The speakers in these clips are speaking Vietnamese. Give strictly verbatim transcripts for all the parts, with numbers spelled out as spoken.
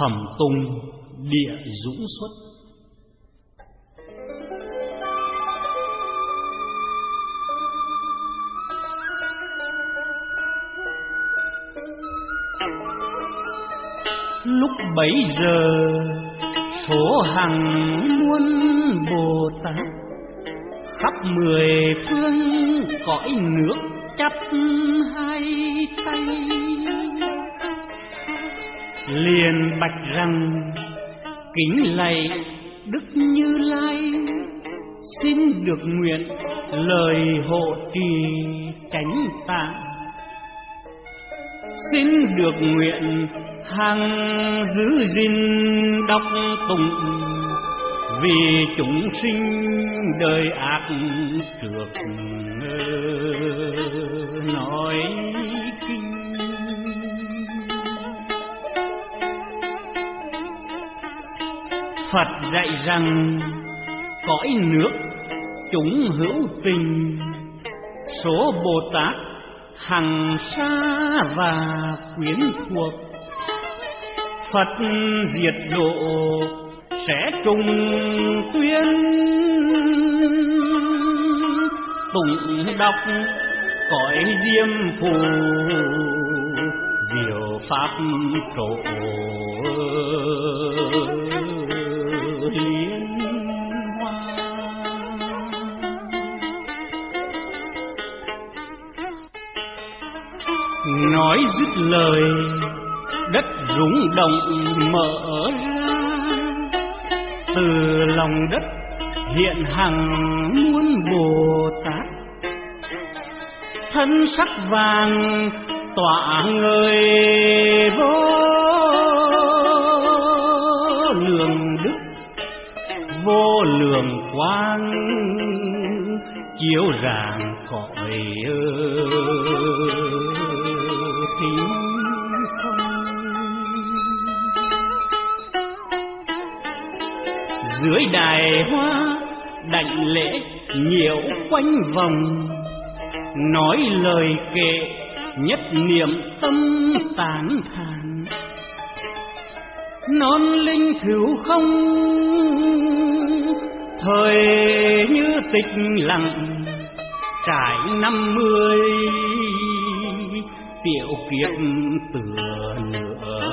Phẩm tùng địa dũng xuất. Lúc bấy giờ số hàng muôn Bồ Tát khắp mười phương cõi nước chắp hai tay, liền bạch rằng kính lạy Đức Như Lai, xin được nguyện lời hộ trì chánh tạng, xin được nguyện hằng giữ gìn đọc tụng, vì chúng sinh đời ác trước nói kinh. Phật dạy rằng cõi nước chúng hữu tình, số Bồ Tát hằng xa và quyến thuộc, Phật diệt độ sẽ trùng tuyên, tụng đọc cõi diêm phù diệu pháp trổ liên hoa. Nói dứt lời đất rung động mở ra, từ lòng đất hiện hằng muôn Bồ Tát, thân sắc vàng tỏa ngời vô lượng đức, vô lượng quang chiếu rạng cõi thính không. Dưới đài hoa đảnh lễ nhiễu quanh vòng, nói lời kệ nhất niệm tâm tán thán, non linh thử không thời như tịch lặng, trải năm mươi tiểu kiếp tựa nửa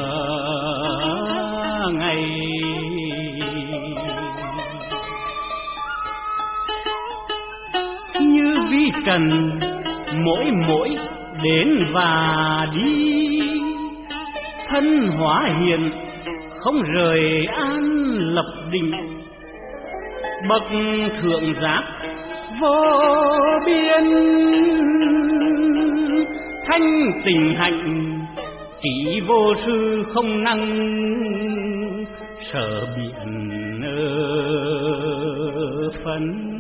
ngày. Như vi trần mỗi mỗi đến và đi, thân hóa hiện không rời an lập định, bậc thượng giác vô biên, thanh tình hạnh chỉ vô sư không năng, sở biện phân.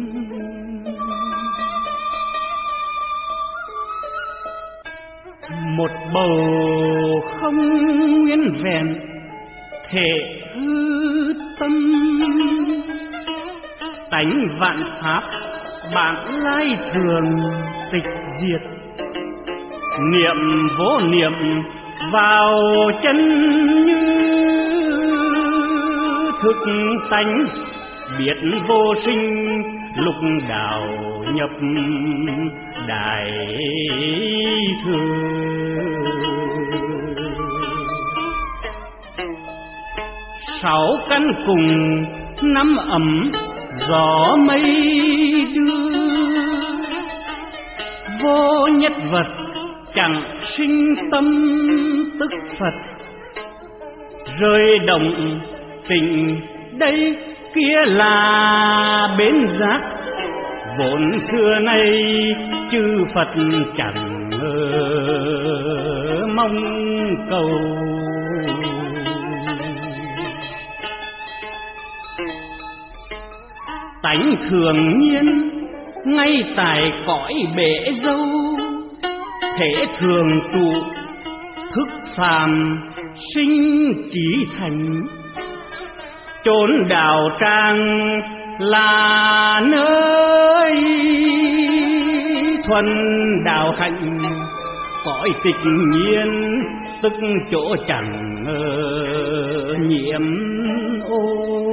Một bầu không nguyên vẹn thể hư tâm, tánh vạn pháp bản lai thường tịch diệt, niệm vô niệm vào chân như thực tánh, biết vô sinh lục đạo nhập đại thừa. Sáu căn cùng năm ấm gió mây đưa, vô nhất vật chẳng sinh tâm tức Phật, rơi động tình đây kia là bến giác, vốn xưa nay chư Phật chẳng mong cầu. Tánh thường nhiên ngay tại cõi bể dâu, thể thường trụ thức phàm sinh trí thành, chốn đạo tràng là nơi thuần đạo hạnh, cõi tịch nhiên tức chỗ chẳng nhiễm ô.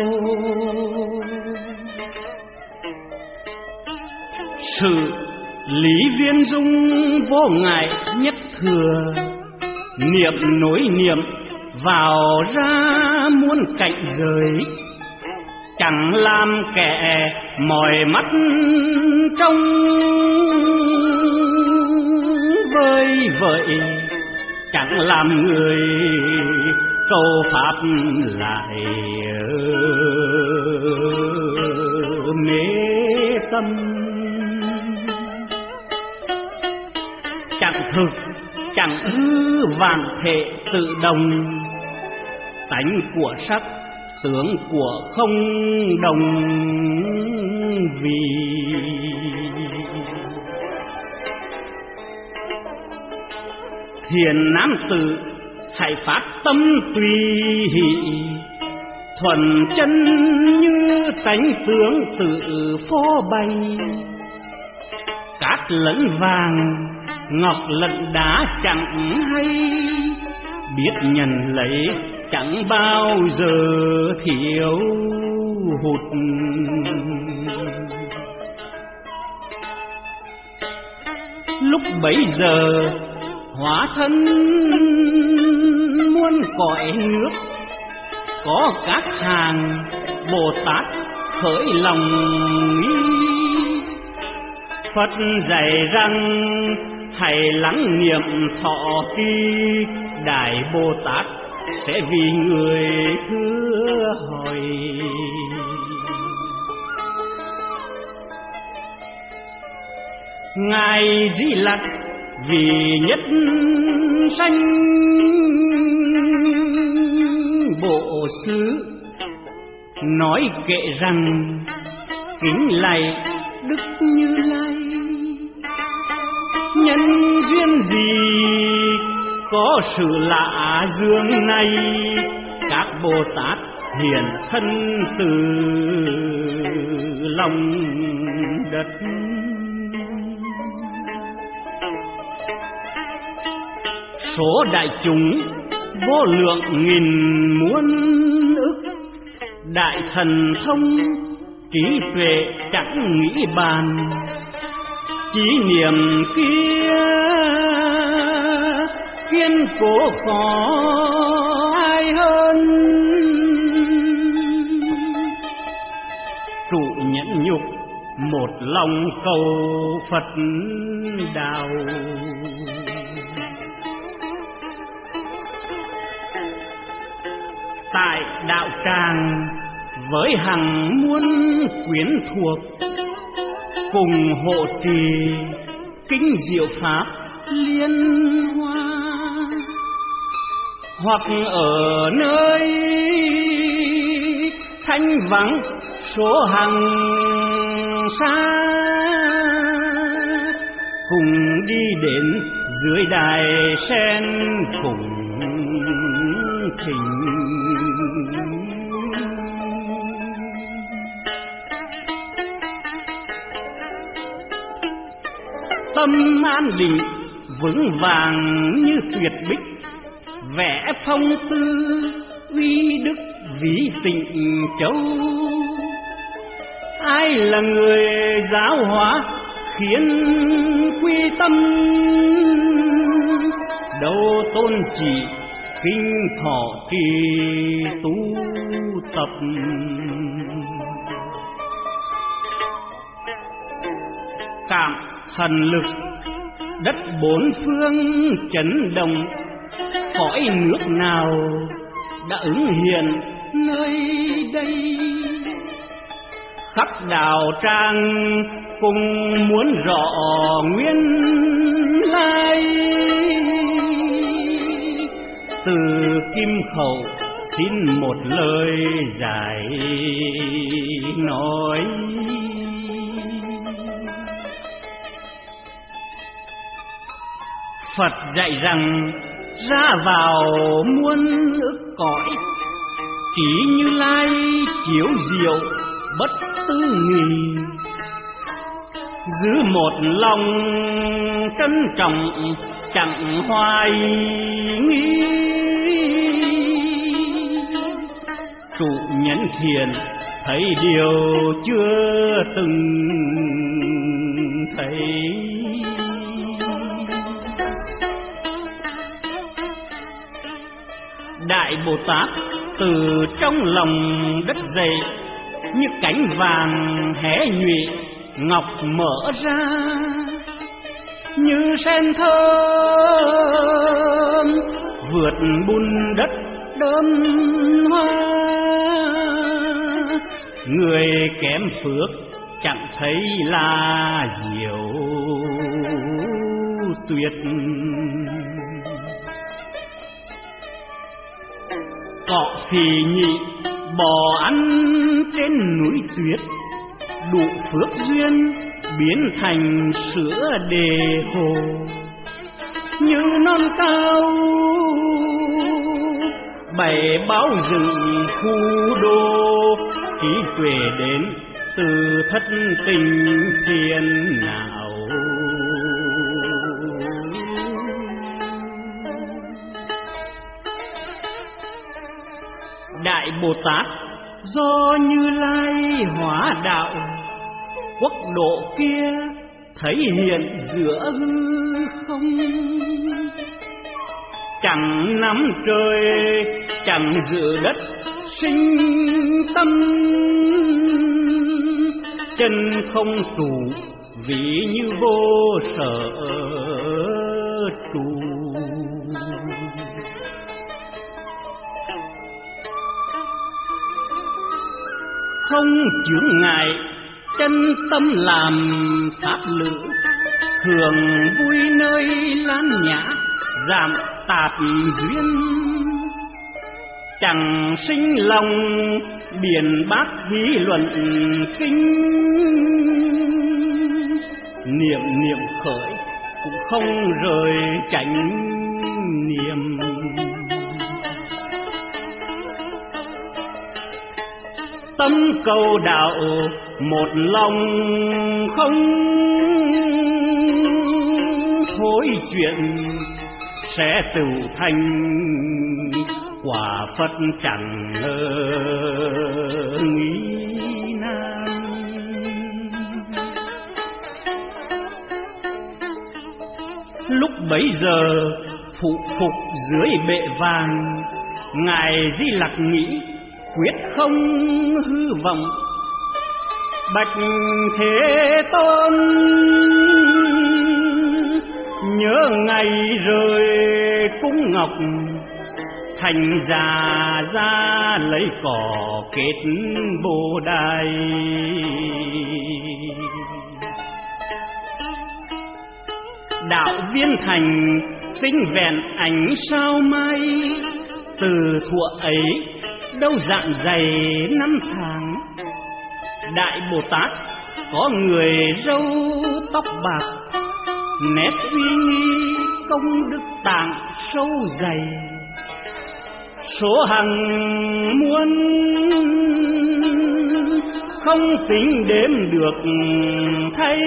Sự lý viên dung vô ngại nhất thừa, niệm nối niệm vào ra muôn cạnh rời, chẳng làm kẻ mỏi mắt trong vơi vợi, chẳng làm người câu pháp lại mê tâm. Chẳng thực chẳng hư vạn thể tự đồng, tánh của sắc tướng của không đồng vì. Thiền nam tử hãy phát tâm tùy hỷ, thuần chân như tánh tướng tự phô bày. Cát lẫn vàng ngọc lẫn đá chẳng hay, biết nhận lấy chẳng bao giờ thiếu hụt. Lúc bấy giờ hóa thân muôn cõi nước, có các hàng Bồ Tát khởi lòng nghi. Phật dạy rằng hãy lắng niệm thọ ký, Đại Bồ Tát sẽ vì người thưa hỏi. Ngài Di Lặc vì nhất sanh bộ xứ, nói kệ rằng kính lạy Đức Như Lai. Nhân duyên gì có sự lạ dương này, các Bồ Tát hiện thân từ lòng đất. Số đại chúng vô lượng nghìn muôn ức, đại thần thông trí tuệ chẳng nghĩ bàn. Chí niệm kia kiên cố khó ai hơn, trụ nhẫn nhục một lòng cầu Phật đạo. Tại đạo tràng với hàng muôn quyến thuộc, cùng hộ trì kính diệu pháp liên hoa. Hoặc ở nơi thanh vắng số hàng xa, cùng đi đến dưới đài sen cùng thỉnh. Tâm an định vững vàng như tuyệt bích, vẽ phong tư uy đức vĩ tịnh châu. Ai là người giáo hóa khiến quy tâm, đâu tôn chỉ kinh thọ trì tu tập. Cảm thần lực đất bốn phương chấn động, cõi nước nào đã ứng hiện nơi đây. Khắp đạo tràng cùng muốn rõ nguyên lai, từ kim khẩu xin một lời giải nói. Phật dạy rằng ra vào muôn ức cõi, chỉ Như Lai chiếu diệu bất tư nghì. Giữ một lòng trân trọng chẳng hoài nghi, trụ nhân thiện thấy điều chưa từng thấy. Đại Bồ Tát từ trong lòng đất dậy, như cánh vàng hé nhụy ngọc mở ra, như sen thơm vượt bùn đất đơm hoa. Người kém phước chẳng thấy là diệu tuyệt. Cọ phì nhị bò ăn trên núi tuyết, đủ phước duyên biến thành sữa đề hồ. Như non cao bảy báo dựng khu đô, trí tuệ đến từ thất tình phiền não. Đại Bồ Tát do Như Lai hóa đạo, quốc độ kia thấy hiện giữa hư không. Chẳng nắm trời chẳng giữ đất sinh tâm, chân không trụ vì như vô sở trụ. Không chướng ngại chân tâm làm pháp lữ, thường vui nơi lan nhã giảm tạp duyên. Chẳng sinh lòng biển bát hí luận kinh, niệm niệm khởi cũng không rời chánh niệm. Tâm cầu đạo một lòng không thối chuyện, sẽ tự thành quả Phật chẳng nghĩ nan. Lúc bấy giờ phụ phục dưới bệ vàng, ngài Di Lặc nghĩ quyết không hư vọng. Bạch Thế Tôn nhớ ngày rời cung ngọc, thành già ra lấy cỏ kết Bồ Đài. Đạo viên thành tinh vẹn ánh sao mai, từ thuở ấy đâu dạn dày năm tháng. Đại Bồ Tát có người râu tóc bạc, nét uy nghi công đức tạng sâu dày. Số hàng muôn không tính đếm được thấy,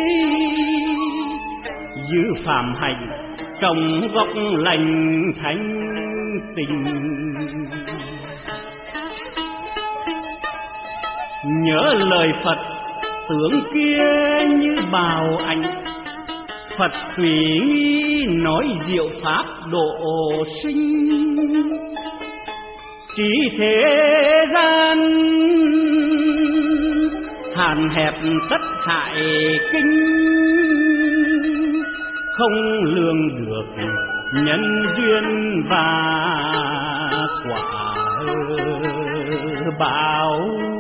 giữ phạm hạnh trong góc lành thánh tình. Nhớ lời Phật tướng kia như bào ảnh, Phật tùy nghi nói diệu pháp độ sinh. Chỉ thế gian hạn hẹp tất hại kinh, không lường được nhân duyên và quả báo.